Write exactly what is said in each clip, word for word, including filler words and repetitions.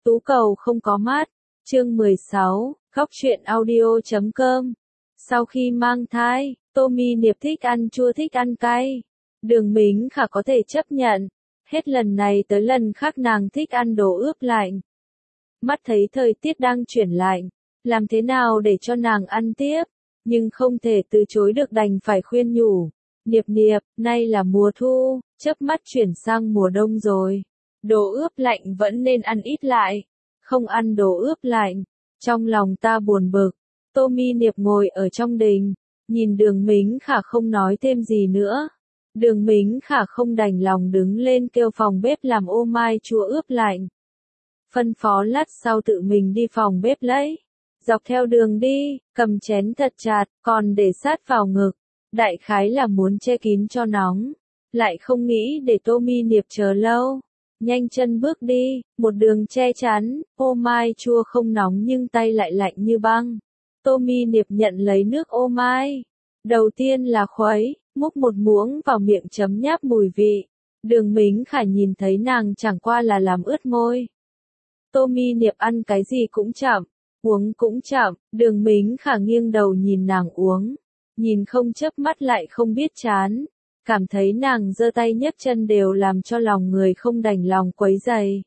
Tú cầu không có mắt. Chương mười sáu, khóc chuyện audio chấm com. Sau khi mang thai, Tommy Niệp thích ăn chua thích ăn cay. Đường Mính Khả có thể chấp nhận. Hết lần này tới lần khác nàng thích ăn đồ ướp lạnh. Mắt thấy thời tiết đang chuyển lạnh, làm thế nào để cho nàng ăn tiếp, nhưng không thể từ chối được đành phải khuyên nhủ. Niệp Niệp, nay là mùa thu, chớp mắt chuyển sang mùa đông rồi. Đồ ướp lạnh vẫn nên ăn ít lại. Không ăn đồ ướp lạnh. Trong lòng ta buồn bực. Tommy Niệp ngồi ở trong đình, nhìn Đường Mính Khả không nói thêm gì nữa. Đường Mính Khả không đành lòng đứng lên kêu phòng bếp làm ô mai chua ướp lạnh. Phân phó lát sau tự mình đi phòng bếp lấy. Dọc theo đường đi, cầm chén thật chặt, còn để sát vào ngực. Đại khái là muốn che kín cho nóng. Lại không nghĩ để Tommy Niệp chờ lâu. Nhanh chân bước đi, một đường che chắn, ô mai chua không nóng nhưng tay lại lạnh như băng. Tommy Niệp nhận lấy nước ô mai. Đầu tiên là khuấy, múc một muỗng vào miệng chấm nháp mùi vị. Đường Mính Khả nhìn thấy nàng chẳng qua là làm ướt môi. Tommy Niệp ăn cái gì cũng chậm, uống cũng chậm, Đường Mính Khả nghiêng đầu nhìn nàng uống. Nhìn không chớp mắt lại không biết chán. Cảm thấy nàng giơ tay nhấc chân đều làm cho lòng người không đành lòng quấy rầy.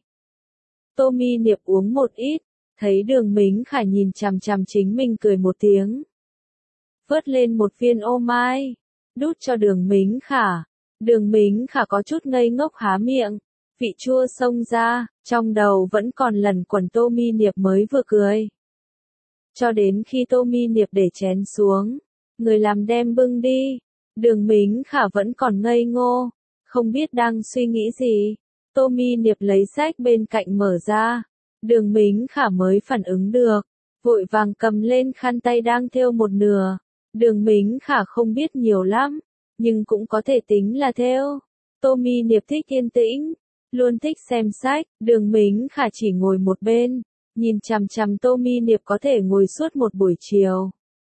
Tommy Niệp uống một ít, thấy Đường Mính Khả nhìn chằm chằm chính mình cười một tiếng. Vớt lên một viên ô mai, đút cho Đường Mính Khả. Đường Mính Khả có chút ngây ngốc há miệng, vị chua xông ra, trong đầu vẫn còn lẩn quẩn Tommy Niệp mới vừa cười. Cho đến khi Tommy Niệp để chén xuống, người làm đem bưng đi. Đường Mính Khả vẫn còn ngây ngô, không biết đang suy nghĩ gì. Tommy Niệp lấy sách bên cạnh mở ra. Đường Mính Khả mới phản ứng được, vội vàng cầm lên khăn tay đang thêu một nửa. Đường Mính Khả không biết nhiều lắm, nhưng cũng có thể tính là thêu. Tommy Niệp thích yên tĩnh, luôn thích xem sách. Đường Mính Khả chỉ ngồi một bên, nhìn chằm chằm Tommy Niệp có thể ngồi suốt một buổi chiều.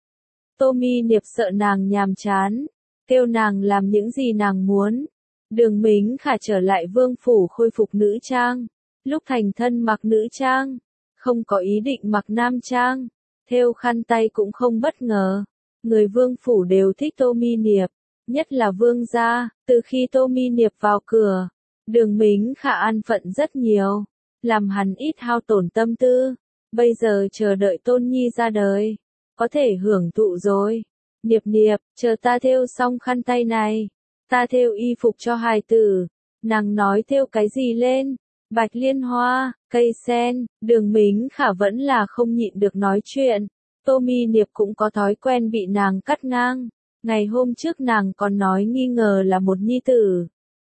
Tommy Niệp sợ nàng nhàm chán, kêu nàng làm những gì nàng muốn. Đường Mính Khả trở lại vương phủ khôi phục nữ trang. Lúc thành thân mặc nữ trang, không có ý định mặc nam trang. Thêu khăn tay cũng không bất ngờ. Người vương phủ đều thích Tommy Niệp, nhất là vương gia. Từ khi Tommy Niệp vào cửa, Đường Mính Khả an phận rất nhiều, làm hắn ít hao tổn tâm tư. Bây giờ chờ đợi Tôn Nhi ra đời, có thể hưởng thụ rồi. Niệp Niệp, chờ ta thêu xong khăn tay này, ta thêu y phục cho hài tử. Nàng nói thêu cái gì lên? Bạch liên hoa, cây sen. Đường Mính Khả vẫn là không nhịn được nói chuyện. Tommy Niệp cũng có thói quen bị nàng cắt ngang. Ngày hôm trước nàng còn nói nghi ngờ là một nhi tử.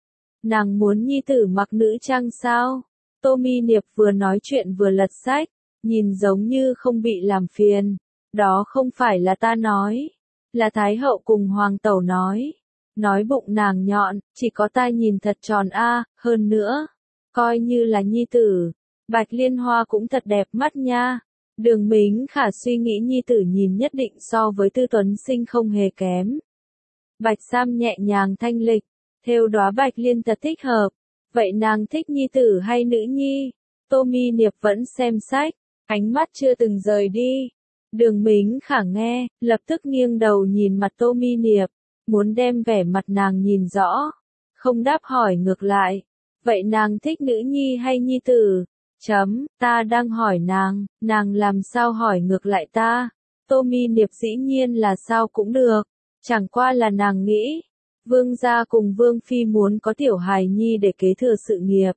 Nàng muốn nhi tử mặc nữ trang sao? Tommy Niệp vừa nói chuyện vừa lật sách, nhìn giống như không bị làm phiền. Đó không phải là ta nói, là Thái hậu cùng Hoàng tẩu nói. Nói bụng nàng nhọn, chỉ có tai nhìn thật tròn a, à, hơn nữa, coi như là nhi tử. Bạch liên hoa cũng thật đẹp mắt nha. Đường Mính Khả suy nghĩ nhi tử nhìn nhất định so với Tư Tuấn Sinh không hề kém. Bạch sam nhẹ nhàng thanh lịch, thêu đóa bạch liên thật thích hợp. Vậy nàng thích nhi tử hay nữ nhi? Tommy Niệp vẫn xem sách, ánh mắt chưa từng rời đi. Đường Mính Khả nghe, lập tức nghiêng đầu nhìn mặt Tommy Niệp, muốn đem vẻ mặt nàng nhìn rõ. Không đáp hỏi ngược lại. Vậy nàng thích nữ nhi hay nhi tử? Chấm, ta đang hỏi nàng, nàng làm sao hỏi ngược lại ta? Tommy Niệp dĩ nhiên là sao cũng được, chẳng qua là nàng nghĩ. Vương gia cùng Vương Phi muốn có tiểu hài nhi để kế thừa sự nghiệp.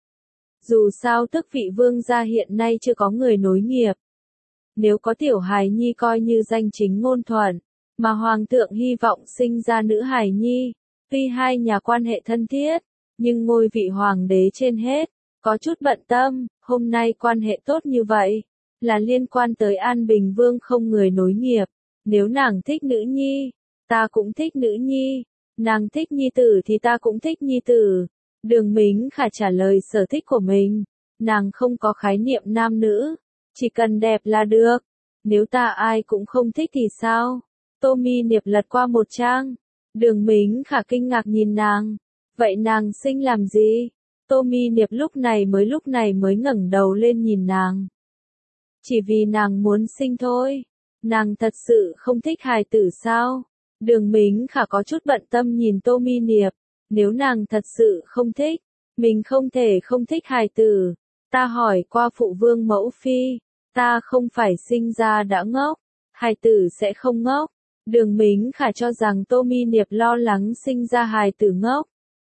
Dù sao tước vị vương gia hiện nay chưa có người nối nghiệp. Nếu có tiểu hài nhi coi như danh chính ngôn thuận, mà hoàng thượng hy vọng sinh ra nữ hài nhi. Tuy hai nhà quan hệ thân thiết, nhưng ngôi vị hoàng đế trên hết, có chút bận tâm. Hôm nay quan hệ tốt như vậy, là liên quan tới An Bình Vương không người nối nghiệp. Nếu nàng thích nữ nhi, ta cũng thích nữ nhi. Nàng thích nhi tử thì ta cũng thích nhi tử. Đường Mính Khả trả lời sở thích của mình. Nàng không có khái niệm nam nữ, chỉ cần đẹp là được. Nếu ta ai cũng không thích thì sao? Tommy Niệp lật qua một trang. Đường Mính Khả kinh ngạc nhìn nàng. Vậy nàng sinh làm gì? Tô Mi Niệp lúc này mới lúc này mới ngẩng đầu lên nhìn nàng. Chỉ vì nàng muốn sinh thôi. Nàng thật sự không thích hài tử sao? Đường Mính Khả có chút bận tâm nhìn Tô Mi Niệp. Nếu nàng thật sự không thích, mình không thể không thích hài tử. Ta hỏi qua phụ vương mẫu phi, ta không phải sinh ra đã ngốc, hài tử sẽ không ngốc. Đường Mính Khả cho rằng Tô Mi Niệp lo lắng sinh ra hài tử ngốc.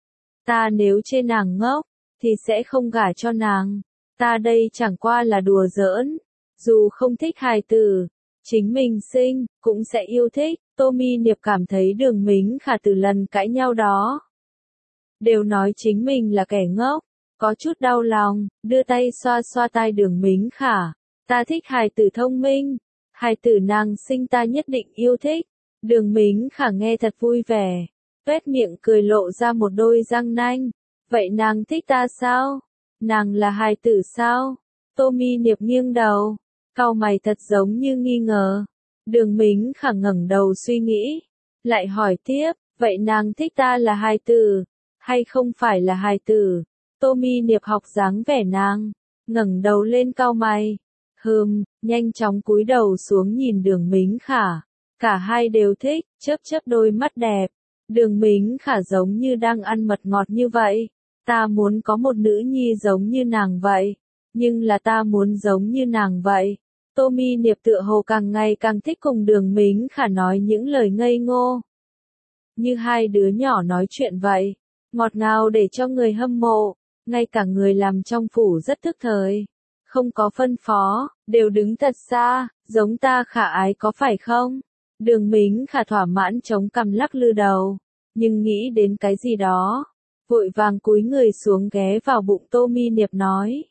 Ta nếu chê nàng ngốc, thì sẽ không gả cho nàng. Ta đây chẳng qua là đùa giỡn. Dù không thích hài tử, chính mình sinh, cũng sẽ yêu thích. Tô Mi Niệp cảm thấy Đường Mính Khả từ lần cãi nhau đó đều nói chính mình là kẻ ngốc, có chút đau lòng, đưa tay xoa xoa tai Đường Mính Khả. Ta thích hài tử thông minh, hài tử nàng sinh ta nhất định yêu thích. Đường Mính Khả nghe thật vui vẻ, tuét miệng cười lộ ra một đôi răng nanh. Vậy nàng thích ta sao? Nàng là hài tử sao? Tô Mi Niệp nghiêng đầu, cau mày thật giống như nghi ngờ. Đường Mính Khả ngẩng đầu suy nghĩ, lại hỏi tiếp, vậy nàng thích ta là hài tử, hay không phải là hài tử? Tô Mi Niệp học dáng vẻ nàng, ngẩng đầu lên cau mày. Hừm, nhanh chóng cúi đầu xuống nhìn Đường Mính Khả. Cả hai đều thích, chớp chớp đôi mắt đẹp. Đường Mính Khả giống như đang ăn mật ngọt như vậy. Ta muốn có một nữ nhi giống như nàng vậy. Nhưng là ta muốn giống như nàng vậy. Tô Mi Niệp tựa hồ càng ngày càng thích cùng Đường Mính Khả nói những lời ngây ngô. Như hai đứa nhỏ nói chuyện vậy. Ngọt ngào để cho người hâm mộ. Ngay cả người làm trong phủ rất thức thời. Không có phân phó, đều đứng thật xa, giống ta Khả ái có phải không? Đường Mính Khả thỏa mãn chống cằm lắc lư đầu. Nhưng nghĩ đến cái gì đó. Vội vàng cúi người xuống ghé vào bụng Tô Mi Niệp nói.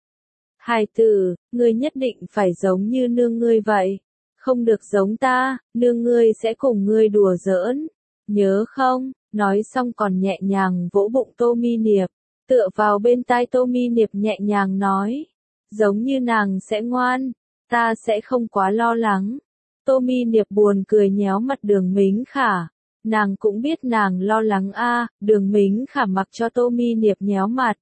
Hài tử, ngươi nhất định phải giống như nương ngươi vậy. Không được giống ta, nương ngươi sẽ cùng ngươi đùa giỡn. Nhớ không? Nói xong còn nhẹ nhàng vỗ bụng Tô Mi Niệp. Tựa vào bên tai Tô Mi Niệp nhẹ nhàng nói. Giống như nàng sẽ ngoan. Ta sẽ không quá lo lắng. Tô Mi Niệp buồn cười nhéo mặt Đường Mính Khả. Nàng cũng biết nàng lo lắng a. À, Đường Mính Khả mặc cho Tô Mi Niệp nhéo mặt.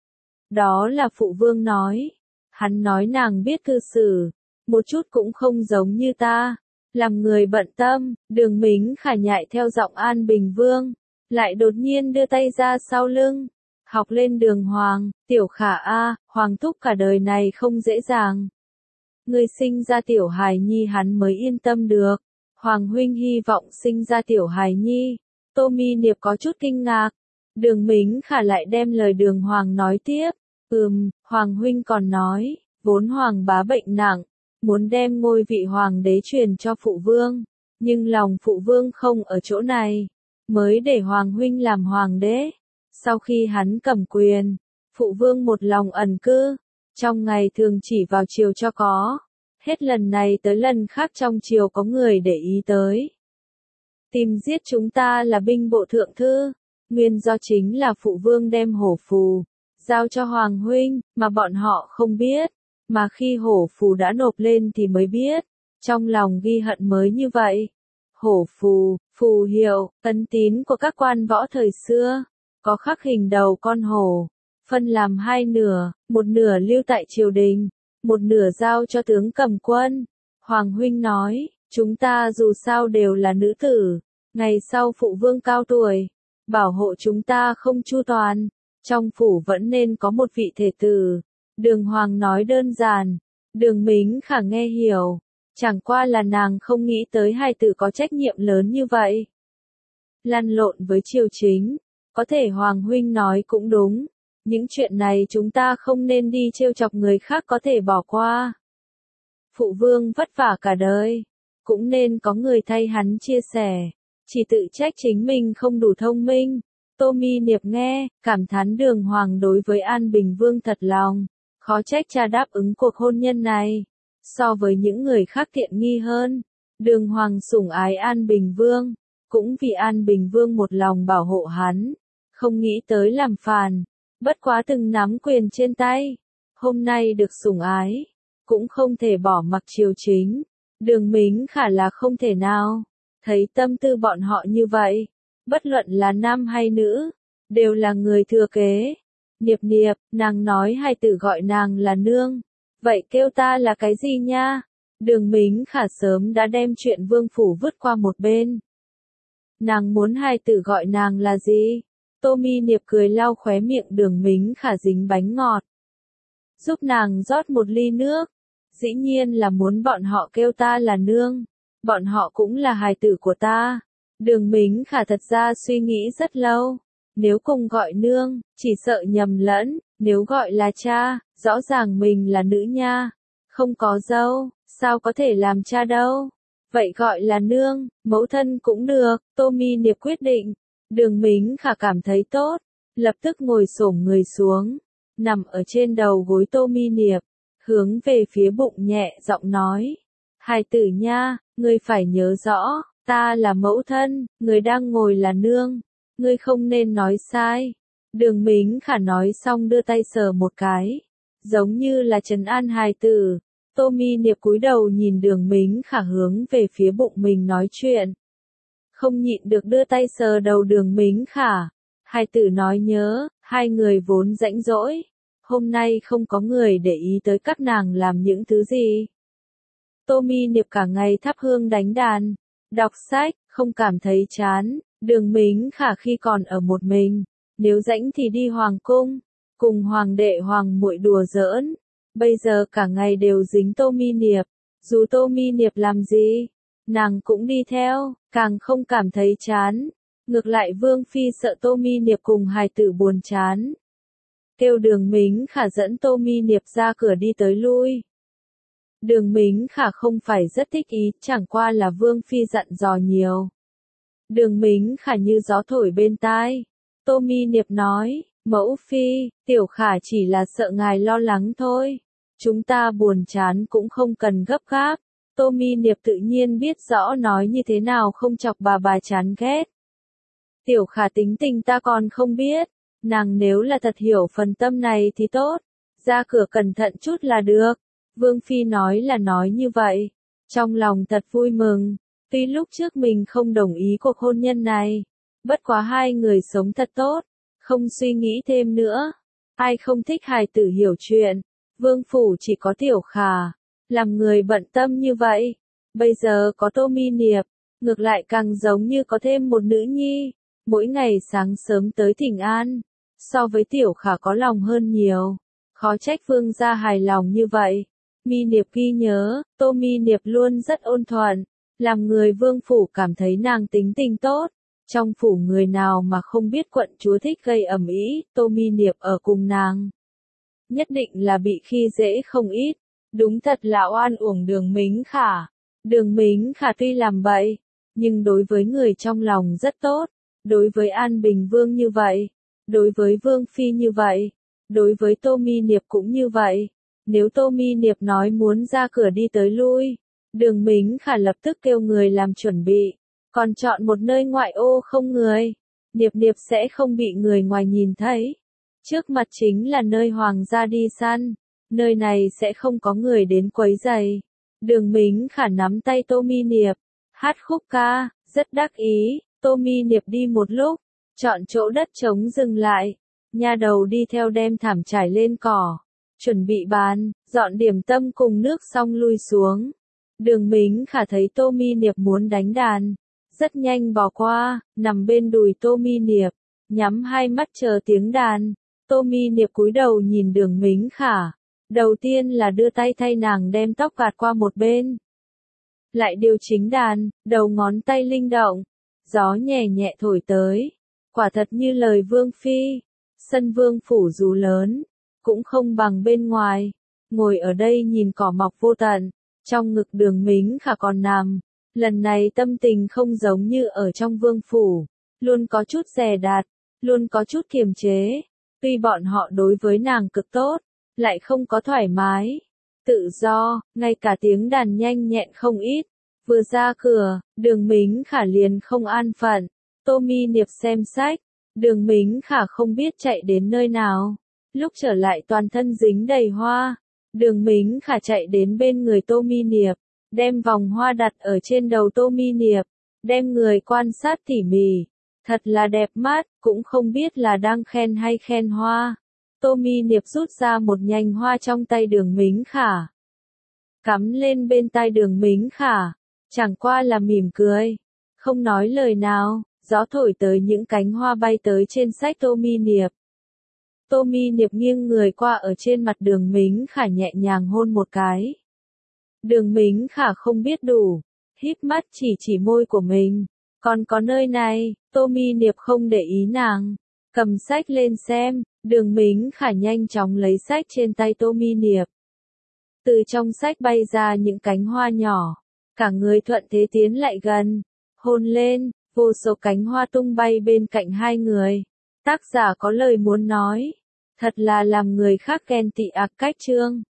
Đó là phụ vương nói. Hắn nói nàng biết cư xử, một chút cũng không giống như ta. Làm người bận tâm, Đường Mính Khả nhại theo giọng An Bình Vương, lại đột nhiên đưa tay ra sau lưng. Học lên Đường Hoàng, tiểu Khả a, Hoàng thúc cả đời này không dễ dàng. Người sinh ra tiểu hài nhi hắn mới yên tâm được. Hoàng huynh hy vọng sinh ra tiểu hài nhi. Tô Mi Niệp có chút kinh ngạc. Đường Mính Khả lại đem lời Đường Hoàng nói tiếp. Ừm, Hoàng huynh còn nói, vốn Hoàng bá bệnh nặng, muốn đem ngôi vị Hoàng đế truyền cho phụ vương. Nhưng lòng phụ vương không ở chỗ này, mới để Hoàng huynh làm Hoàng đế. Sau khi hắn cầm quyền, phụ vương một lòng ẩn cư, trong ngày thường chỉ vào triều cho có. Hết lần này tới lần khác trong triều có người để ý tới. Tìm giết chúng ta là binh bộ thượng thư, nguyên do chính là phụ vương đem hổ phù giao cho Hoàng huynh, mà bọn họ không biết, mà khi hổ phù đã nộp lên thì mới biết, trong lòng ghi hận mới như vậy. Hổ phù, phù hiệu, ấn tín của các quan võ thời xưa, có khắc hình đầu con hổ, phân làm hai nửa, một nửa lưu tại triều đình, một nửa giao cho tướng cầm quân. Hoàng huynh nói, chúng ta dù sao đều là nữ tử, ngày sau phụ vương cao tuổi, bảo hộ chúng ta không chu toàn. Trong phủ vẫn nên có một vị thể tử. Đường Hoàng nói đơn giản. Đường Mính Khả nghe hiểu. Chẳng qua là nàng không nghĩ tới hài tử có trách nhiệm lớn như vậy. Lăn lộn với triều chính. Có thể Hoàng huynh nói cũng đúng. Những chuyện này chúng ta không nên đi trêu chọc người khác có thể bỏ qua. Phụ vương vất vả cả đời. Cũng nên có người thay hắn chia sẻ. Chỉ tự trách chính mình không đủ thông minh. Tô Mi Niệp nghe, cảm thán Đường Hoàng đối với An Bình Vương thật lòng, khó trách cha đáp ứng cuộc hôn nhân này. So với những người khác tiện nghi hơn, Đường Hoàng sủng ái An Bình Vương, cũng vì An Bình Vương một lòng bảo hộ hắn, không nghĩ tới làm phản, bất quá từng nắm quyền trên tay, hôm nay được sủng ái, cũng không thể bỏ mặc triều chính. Đường Mính Khả là không thể nào, thấy tâm tư bọn họ như vậy. Bất luận là nam hay nữ, đều là người thừa kế. Niệp niệp, nàng nói hài tử gọi nàng là nương. Vậy kêu ta là cái gì nha? Đường Mính Khả sớm đã đem chuyện vương phủ vứt qua một bên. Nàng muốn hài tử gọi nàng là gì? Tô Mi Niệp cười lau khóe miệng Đường Mính Khả dính bánh ngọt. Giúp nàng rót một ly nước. Dĩ nhiên là muốn bọn họ kêu ta là nương. Bọn họ cũng là hài tử của ta. Đường Mính Khả thật ra suy nghĩ rất lâu. Nếu cùng gọi nương, chỉ sợ nhầm lẫn. Nếu gọi là cha, rõ ràng mình là nữ nha. Không có dâu, sao có thể làm cha đâu. Vậy gọi là nương, mẫu thân cũng được. Tô Mi Niệp quyết định. Đường Mính Khả cảm thấy tốt. Lập tức ngồi xổm người xuống. Nằm ở trên đầu gối Tô Mi Niệp. Hướng về phía bụng nhẹ giọng nói. Hài tử nha, ngươi phải nhớ rõ. Ta là mẫu thân, người đang ngồi là nương. Ngươi không nên nói sai. Đường Mính Khả nói xong đưa tay sờ một cái. Giống như là trấn an hài tử. Tô Mi Niệp cúi đầu nhìn Đường Mính Khả hướng về phía bụng mình nói chuyện. Không nhịn được đưa tay sờ đầu Đường Mính Khả. Hài tử nói nhớ, hai người vốn rãnh rỗi. Hôm nay không có người để ý tới các nàng làm những thứ gì. Tô Mi Niệp cả ngày thắp hương đánh đàn, đọc sách, không cảm thấy chán. Đường Mính Khả khi còn ở một mình, nếu rảnh thì đi hoàng cung, cùng hoàng đệ hoàng muội đùa giỡn. Bây giờ cả ngày đều dính Tô Mi Niệp, dù Tô Mi Niệp làm gì, nàng cũng đi theo, càng không cảm thấy chán. Ngược lại Vương Phi sợ Tô Mi Niệp cùng hài tử buồn chán. Kêu Đường Mính Khả dẫn Tô Mi Niệp ra cửa đi tới lui. Đường Mính Khả không phải rất thích ý, chẳng qua là Vương Phi dặn dò nhiều. Đường Mính Khả như gió thổi bên tai. Tô Mi Niệp nói, mẫu phi, tiểu Khả chỉ là sợ ngài lo lắng thôi. Chúng ta buồn chán cũng không cần gấp gáp. Tô Mi Niệp tự nhiên biết rõ nói như thế nào không chọc bà bà chán ghét. Tiểu Khả tính tình ta còn không biết. Nàng nếu là thật hiểu phần tâm này thì tốt. Ra cửa cẩn thận chút là được. Vương Phi nói là nói như vậy. Trong lòng thật vui mừng. Tuy lúc trước mình không đồng ý cuộc hôn nhân này. Bất quá hai người sống thật tốt. Không suy nghĩ thêm nữa. Ai không thích hài tử hiểu chuyện. Vương Phủ chỉ có Tiểu Khả. Làm người bận tâm như vậy. Bây giờ có Tô Mi Niệp. Ngược lại càng giống như có thêm một nữ nhi. Mỗi ngày sáng sớm tới thỉnh an. So với Tiểu Khả có lòng hơn nhiều. Khó trách Vương gia hài lòng như vậy. Mi Niệp ghi nhớ, Tô Mi Niệp luôn rất ôn thuận. Làm người Vương Phủ cảm thấy nàng tính tình tốt. Trong phủ người nào mà không biết quận chúa thích gây ầm ĩ, Tô Mi Niệp ở cùng nàng. Nhất định là bị khi dễ không ít. Đúng thật là oan uổng Đường Mính Khả. Đường Mính Khả tuy làm bậy, nhưng đối với người trong lòng rất tốt. Đối với An Bình Vương như vậy. Đối với Vương Phi như vậy. Đối với Tô Mi Niệp cũng như vậy. Nếu Tô Mi Niệp nói muốn ra cửa đi tới lui, Đường Mính Khả lập tức kêu người làm chuẩn bị. Còn chọn một nơi ngoại ô không người. Niệp Niệp sẽ không bị người ngoài nhìn thấy. Trước mặt chính là nơi hoàng gia đi săn. Nơi này sẽ không có người đến quấy rầy. Đường Mính Khả nắm tay Tô Mi Niệp. Hát khúc ca, rất đắc ý. Tô Mi Niệp đi một lúc. Chọn chỗ đất trống dừng lại. Nha đầu đi theo đem thảm trải lên cỏ. Chuẩn bị bàn, dọn điểm tâm cùng nước xong lui xuống. Đường Mính Khả thấy Tô Mi Niệp muốn đánh đàn. Rất nhanh bỏ qua, nằm bên đùi Tô Mi Niệp. Nhắm hai mắt chờ tiếng đàn. Tô Mi Niệp cúi đầu nhìn Đường Mính Khả. Đầu tiên là đưa tay thay nàng đem tóc gạt qua một bên. Lại điều chỉnh đàn, đầu ngón tay linh động. Gió nhẹ nhẹ thổi tới. Quả thật như lời Vương Phi. Sân Vương Phủ dù lớn, cũng không bằng bên ngoài. Ngồi ở đây nhìn cỏ mọc vô tận. Trong ngực Đường Mính Khả còn nằm. Lần này tâm tình không giống như ở trong Vương Phủ. Luôn có chút dè dặt. Luôn có chút kiềm chế. Tuy bọn họ đối với nàng cực tốt. Lại không có thoải mái. Tự do, ngay cả tiếng đàn nhanh nhẹn không ít. Vừa ra cửa, Đường Mính Khả liền không an phận. Tô Mi Niệp xem sách. Đường Mính Khả không biết chạy đến nơi nào. Lúc trở lại toàn thân dính đầy hoa. Đường Mính Khả chạy đến bên người Tô Mi Niệp. Đem vòng hoa đặt ở trên đầu Tô Mi Niệp. Đem người quan sát tỉ mỉ. Thật là đẹp mắt, cũng không biết là đang khen hay khen hoa. Tommy Niệp rút ra một nhành hoa trong tay Đường Mính Khả. Cắm lên bên tai Đường Mính Khả. Chẳng qua là mỉm cười. Không nói lời nào, gió thổi tới những cánh hoa bay tới trên sách Tommy Niệp. Tommy Niệp nghiêng người qua ở trên mặt Đường Mính Khả nhẹ nhàng hôn một cái. Đường Mính Khả không biết đủ. Híp mắt chỉ chỉ môi của mình. Còn có nơi này, Tommy Niệp không để ý nàng. Cầm sách lên xem, Đường Mính Khả nhanh chóng lấy sách trên tay Tommy Niệp. Từ trong sách bay ra những cánh hoa nhỏ. Cả người thuận thế tiến lại gần. Hôn lên, vô số cánh hoa tung bay bên cạnh hai người. Tác giả có lời muốn nói. Thật là làm người khác ghen tị ạc cách chương.